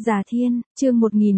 Già Thiên, chương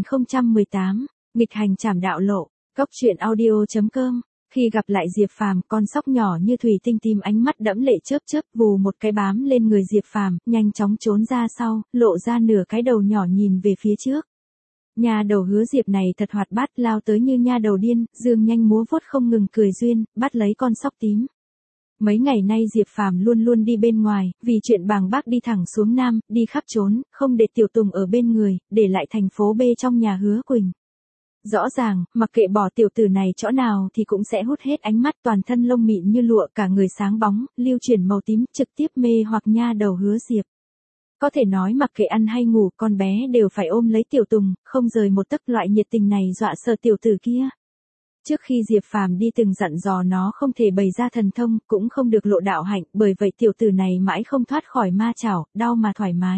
1018, nghịch hành trảm đạo lộ, cốc truyện audio.com. Khi gặp lại Diệp Phàm, con sóc nhỏ như thủy tinh tim ánh mắt đẫm lệ chớp chớp vù một cái bám lên người Diệp Phàm, nhanh chóng trốn ra sau, lộ ra nửa cái đầu nhỏ nhìn về phía trước. Nha đầu Hứa Diệp này thật hoạt bát, lao tới như nha đầu điên, dương nhanh múa vuốt không ngừng cười duyên, bắt lấy con sóc tím. Mấy ngày nay Diệp Phàm luôn luôn đi bên ngoài, vì chuyện bàng bác đi thẳng xuống Nam, đi khắp trốn, không để Tiểu Tùng ở bên người, để lại thành phố B trong nhà Hứa Quỳnh. Rõ ràng, mặc kệ bỏ tiểu tử này chỗ nào thì cũng sẽ hút hết ánh mắt, toàn thân lông mịn như lụa, cả người sáng bóng, lưu chuyển màu tím, trực tiếp mê hoặc nha đầu Hứa Diệp. Có thể nói mặc kệ ăn hay ngủ, con bé đều phải ôm lấy Tiểu Tùng, không rời một tấc, loại nhiệt tình này dọa sợ tiểu tử kia. Trước khi Diệp Phàm đi từng dặn dò nó không thể bày ra thần thông, cũng không được lộ đạo hạnh, bởi vậy tiểu tử này mãi không thoát khỏi ma chảo, đau mà thoải mái.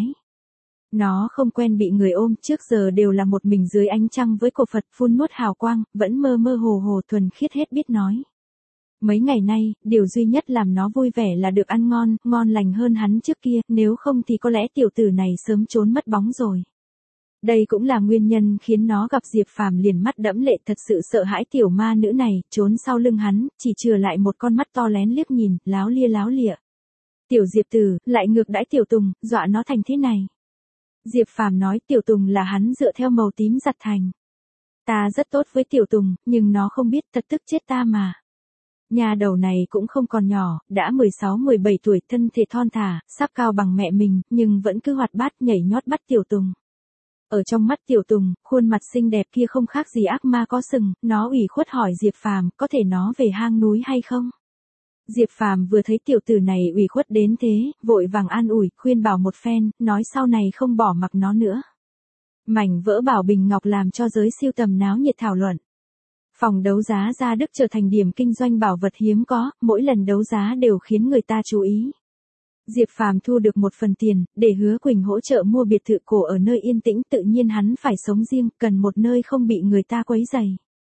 Nó không quen bị người ôm, trước giờ đều là một mình dưới ánh trăng với cổ Phật phun nuốt hào quang, vẫn mơ mơ hồ hồ thuần khiết hết biết nói. Mấy ngày nay, điều duy nhất làm nó vui vẻ là được ăn ngon, ngon lành hơn hắn trước kia, nếu không thì có lẽ tiểu tử này sớm trốn mất bóng rồi. Đây cũng là nguyên nhân khiến nó gặp Diệp Phàm liền mắt đẫm lệ, thật sự sợ hãi tiểu ma nữ này, trốn sau lưng hắn, chỉ chừa lại một con mắt to lén liếc nhìn, láo lịa. Tiểu Diệp tử, lại ngược đãi Tiểu Tùng, dọa nó thành thế này. Diệp Phàm nói Tiểu Tùng là hắn dựa theo màu tím giặt thành. Ta rất tốt với Tiểu Tùng, nhưng nó không biết, thật tức chết ta mà. Nhà đầu này cũng không còn nhỏ, đã 16-17 tuổi, thân thể thon thả, sắp cao bằng mẹ mình, nhưng vẫn cứ hoạt bát nhảy nhót bắt Tiểu Tùng. Ở trong mắt Tiểu Tùng, khuôn mặt xinh đẹp kia không khác gì ác ma có sừng, nó ủy khuất hỏi Diệp Phàm, có thể nó về hang núi hay không? Diệp Phàm vừa thấy tiểu tử này ủy khuất đến thế, vội vàng an ủi, khuyên bảo một phen, nói sau này không bỏ mặc nó nữa. Mảnh vỡ bảo bình ngọc làm cho giới sưu tầm náo nhiệt thảo luận. Phòng đấu giá Gia Đức trở thành điểm kinh doanh bảo vật hiếm có, mỗi lần đấu giá đều khiến người ta chú ý. Diệp Phàm thu được một phần tiền, để Hứa Quỳnh hỗ trợ mua biệt thự cổ ở nơi yên tĩnh, tự nhiên hắn phải sống riêng, cần một nơi không bị người ta quấy rầy.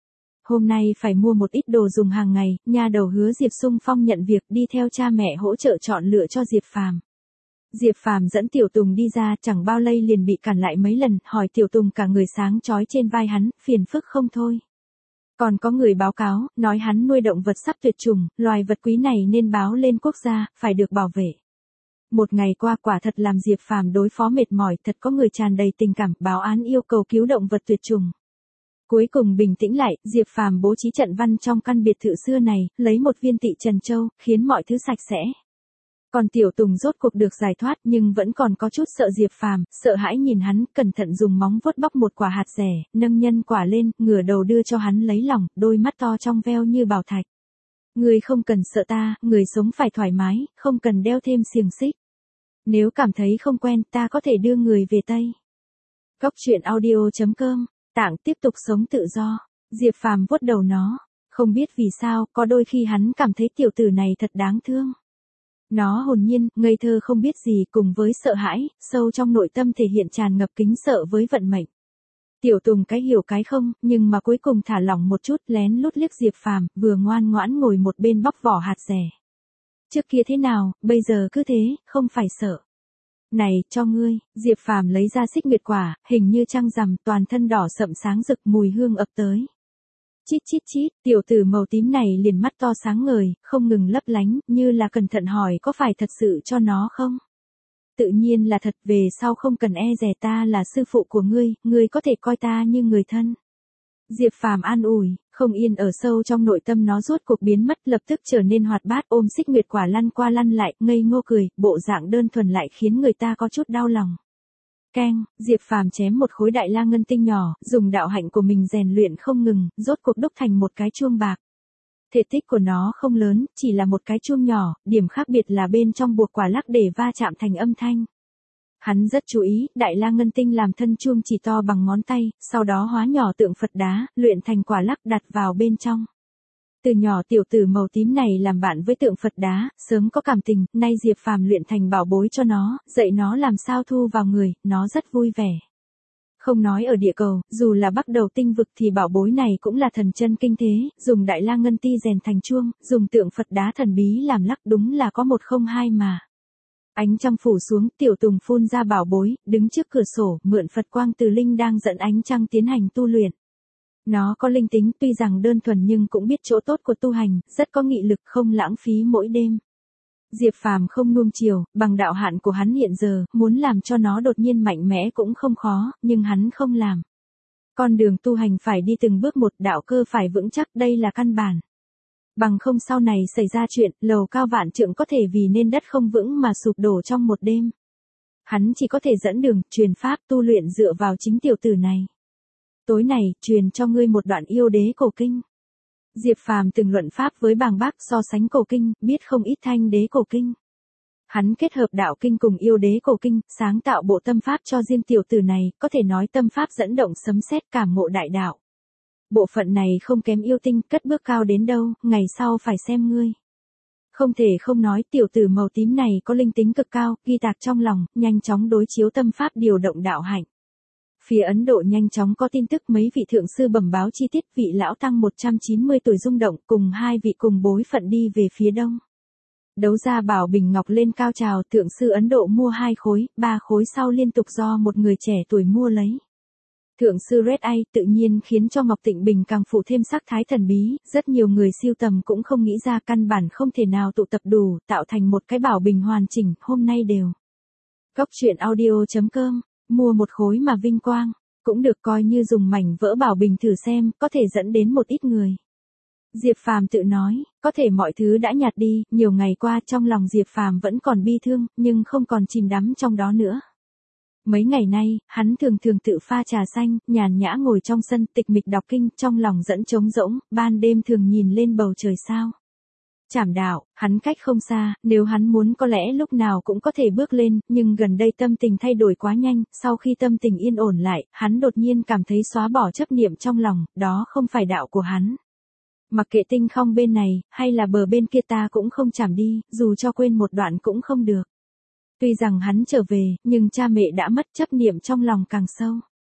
Hôm nay phải mua một ít đồ dùng hàng ngày, nha đầu Hứa Diệp xung phong nhận việc, đi theo cha mẹ hỗ trợ chọn lựa cho Diệp Phàm. Diệp Phàm dẫn Tiểu Tùng đi ra, chẳng bao lâu liền bị cản lại mấy lần, hỏi Tiểu Tùng cả người sáng chói trên vai hắn, phiền phức không thôi. Còn có người báo cáo, nói hắn nuôi động vật sắp tuyệt chủng, loài vật quý này nên báo lên quốc gia, phải được bảo vệ. Một ngày qua quả thật làm Diệp Phàm đối phó mệt mỏi, thật có người tràn đầy tình cảm, báo án yêu cầu cứu động vật tuyệt chủng. Cuối cùng bình tĩnh lại, Diệp Phàm bố trí trận văn trong căn biệt thự xưa này, lấy một viên tị trần châu, khiến mọi thứ sạch sẽ. Còn Tiểu Tùng rốt cuộc được giải thoát, nhưng vẫn còn có chút sợ Diệp Phàm, sợ hãi nhìn hắn, cẩn thận dùng móng vuốt bóc một quả hạt dẻ, nâng nhân quả lên, ngửa đầu đưa cho hắn lấy lòng, đôi mắt to trong veo như bảo thạch. Người không cần sợ ta, người sống phải thoải mái, không cần đeo thêm xiềng xích. Nếu cảm thấy không quen, ta có thể đưa người về Tây. Cốc truyện audio.com. Tạng tiếp tục sống tự do. Diệp Phàm vuốt đầu nó. Không biết vì sao, có đôi khi hắn cảm thấy tiểu tử này thật đáng thương. Nó hồn nhiên, ngây thơ không biết gì, cùng với sợ hãi, sâu trong nội tâm thể hiện tràn ngập kính sợ với vận mệnh. Tiểu Tùng cái hiểu cái không, nhưng mà cuối cùng thả lỏng một chút, lén lút liếc Diệp Phàm, vừa ngoan ngoãn ngồi một bên bóc vỏ hạt dẻ. Trước kia thế nào, bây giờ cứ thế, không phải sợ. Này, cho ngươi, Diệp Phàm lấy ra xích nguyệt quả, hình như trăng rằm, toàn thân đỏ sậm sáng rực, mùi hương ập tới. Chít chít chít, tiểu tử màu tím này liền mắt to sáng ngời, không ngừng lấp lánh, như là cẩn thận hỏi có phải thật sự cho nó không? Tự nhiên là thật, về sau không cần e dè, ta là sư phụ của ngươi có thể coi ta như người thân. Diệp Phàm an ủi, không yên ở sâu trong nội tâm nó rốt cuộc biến mất, lập tức trở nên hoạt bát, ôm xích nguyệt quả lăn qua lăn lại, ngây ngô cười, bộ dạng đơn thuần lại khiến người ta có chút đau lòng. Keng, Diệp Phàm chém một khối đại la ngân tinh nhỏ, dùng đạo hạnh của mình rèn luyện không ngừng, rốt cuộc đúc thành một cái chuông bạc. Thể tích của nó không lớn, chỉ là một cái chuông nhỏ, điểm khác biệt là bên trong buộc quả lắc để va chạm thành âm thanh. Hắn rất chú ý, đại la ngân tinh làm thân chuông chỉ to bằng ngón tay, sau đó hóa nhỏ tượng Phật đá, luyện thành quả lắc đặt vào bên trong. Từ nhỏ tiểu tử màu tím này làm bạn với tượng Phật đá, sớm có cảm tình, nay Diệp Phàm luyện thành bảo bối cho nó, dạy nó làm sao thu vào người, nó rất vui vẻ. Không nói ở địa cầu, dù là Bắc Đầu tinh vực thì bảo bối này cũng là thần chân kinh thế, dùng đại la ngân ti rèn thành chuông, dùng tượng Phật đá thần bí làm lắc, đúng là có một không hai mà. Ánh trăng phủ xuống, Tiểu Tùng phun ra bảo bối, đứng trước cửa sổ, mượn Phật quang từ linh đang dẫn ánh trăng tiến hành tu luyện. Nó có linh tính tuy rằng đơn thuần nhưng cũng biết chỗ tốt của tu hành, rất có nghị lực không lãng phí mỗi đêm. Diệp Phàm không nuông chiều, bằng đạo hạn của hắn hiện giờ, muốn làm cho nó đột nhiên mạnh mẽ cũng không khó, nhưng hắn không làm. Con đường tu hành phải đi từng bước một, đạo cơ phải vững chắc, đây là căn bản. Bằng không sau này xảy ra chuyện, lầu cao vạn trượng có thể vì nên đất không vững mà sụp đổ trong một đêm. Hắn chỉ có thể dẫn đường, truyền pháp tu luyện dựa vào chính tiểu tử này. Tối này, truyền cho ngươi một đoạn yêu đế cổ kinh. Diệp Phàm từng luận pháp với Bàng Bác so sánh cổ kinh, biết không ít thanh đế cổ kinh. Hắn kết hợp đạo kinh cùng yêu đế cổ kinh, sáng tạo bộ tâm pháp cho riêng tiểu tử này, có thể nói tâm pháp dẫn động sấm sét cảm ngộ đại đạo. Bộ phận này không kém yêu tinh, cất bước cao đến đâu, ngày sau phải xem ngươi. Không thể không nói tiểu tử màu tím này có linh tính cực cao, ghi tạc trong lòng, nhanh chóng đối chiếu tâm pháp điều động đạo hạnh. Phía Ấn Độ nhanh chóng có tin tức mấy vị thượng sư bẩm báo chi tiết, vị lão tăng 190 tuổi rung động cùng hai vị cùng bối phận đi về phía đông. Đấu ra bảo bình ngọc lên cao trào, thượng sư Ấn Độ mua 2 khối, 3 khối sau liên tục do một người trẻ tuổi mua lấy. Thượng sư Red Eye tự nhiên khiến cho Ngọc Tịnh Bình càng phụ thêm sắc thái thần bí, rất nhiều người siêu tầm cũng không nghĩ ra căn bản không thể nào tụ tập đủ, tạo thành một cái bảo bình hoàn chỉnh, hôm nay đều. Góc truyện audio.com, mua một khối mà vinh quang, cũng được coi như dùng mảnh vỡ bảo bình thử xem, có thể dẫn đến một ít người. Diệp Phàm tự nói, có thể mọi thứ đã nhạt đi, nhiều ngày qua trong lòng Diệp Phàm vẫn còn bi thương, nhưng không còn chìm đắm trong đó nữa. Mấy ngày nay, hắn thường tự pha trà xanh, nhàn nhã ngồi trong sân tịch mịch đọc kinh, trong lòng dẫn trống rỗng, ban đêm thường nhìn lên bầu trời sao. Trảm đạo, hắn cách không xa, nếu hắn muốn có lẽ lúc nào cũng có thể bước lên, nhưng gần đây tâm tình thay đổi quá nhanh, sau khi tâm tình yên ổn lại, hắn đột nhiên cảm thấy xóa bỏ chấp niệm trong lòng, đó không phải đạo của hắn. Mặc kệ tinh không bên này, hay là bờ bên kia ta cũng không trảm đi, dù cho quên một đoạn cũng không được. Tuy rằng hắn trở về, nhưng cha mẹ đã mất, chấp niệm trong lòng càng sâu.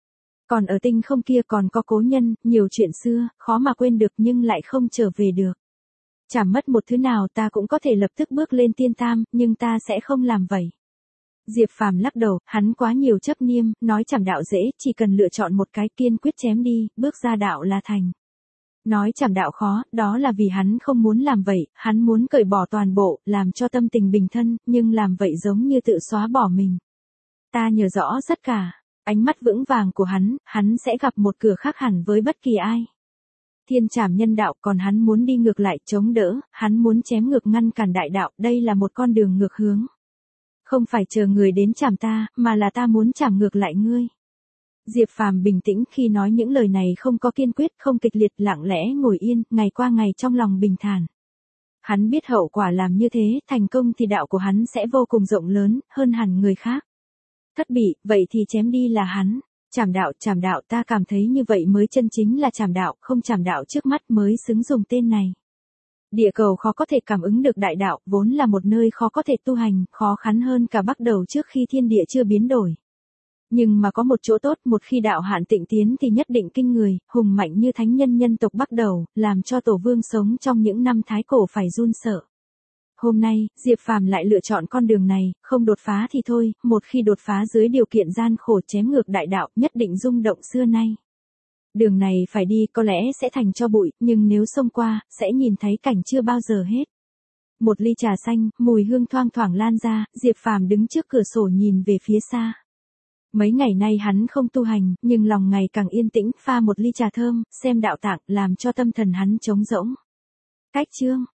Còn ở tinh không kia còn có cố nhân, nhiều chuyện xưa, khó mà quên được nhưng lại không trở về được. Chảm mất một thứ nào ta cũng có thể lập tức bước lên tiên tam, nhưng ta sẽ không làm vậy. Diệp Phàm lắc đầu, hắn quá nhiều chấp niệm, nói chảm đạo dễ, chỉ cần lựa chọn một cái kiên quyết chém đi, bước ra đạo là thành. Nói chảm đạo khó, đó là vì hắn không muốn làm vậy, hắn muốn cởi bỏ toàn bộ, làm cho tâm tình bình thân, nhưng làm vậy giống như tự xóa bỏ mình. Ta nhớ rõ tất cả, ánh mắt vững vàng của hắn sẽ gặp một cửa khác hẳn với bất kỳ ai. Thiên trảm nhân đạo, còn hắn muốn đi ngược lại chống đỡ, hắn muốn chém ngược ngăn cản đại đạo, đây là một con đường ngược hướng. Không phải chờ người đến chảm ta, mà là ta muốn chảm ngược lại ngươi. Diệp Phàm bình tĩnh khi nói những lời này, không có kiên quyết, không kịch liệt, lặng lẽ ngồi yên, ngày qua ngày trong lòng bình thản. Hắn biết hậu quả làm như thế, thành công thì đạo của hắn sẽ vô cùng rộng lớn, hơn hẳn người khác. Thất bị, vậy thì chém đi là hắn. Trảm đạo, ta cảm thấy như vậy mới chân chính là trảm đạo, không trảm đạo trước mắt mới xứng dùng tên này. Địa cầu khó có thể cảm ứng được đại đạo, vốn là một nơi khó có thể tu hành, khó khăn hơn cả bắt đầu trước khi thiên địa chưa biến đổi. Nhưng mà có một chỗ tốt, một khi đạo hạn tịnh tiến thì nhất định kinh người, hùng mạnh như thánh nhân nhân tộc bắt đầu, làm cho tổ vương sống trong những năm thái cổ phải run sợ. Hôm nay, Diệp Phàm lại lựa chọn con đường này, không đột phá thì thôi, một khi đột phá dưới điều kiện gian khổ chém ngược đại đạo, nhất định rung động xưa nay. Đường này phải đi có lẽ sẽ thành cho bụi, nhưng nếu xông qua, sẽ nhìn thấy cảnh chưa bao giờ hết. Một ly trà xanh, mùi hương thoang thoảng lan ra, Diệp Phàm đứng trước cửa sổ nhìn về phía xa. Mấy ngày nay hắn không tu hành, nhưng lòng ngày càng yên tĩnh, pha một ly trà thơm, xem đạo tạng, làm cho tâm thần hắn trống rỗng. Cách chương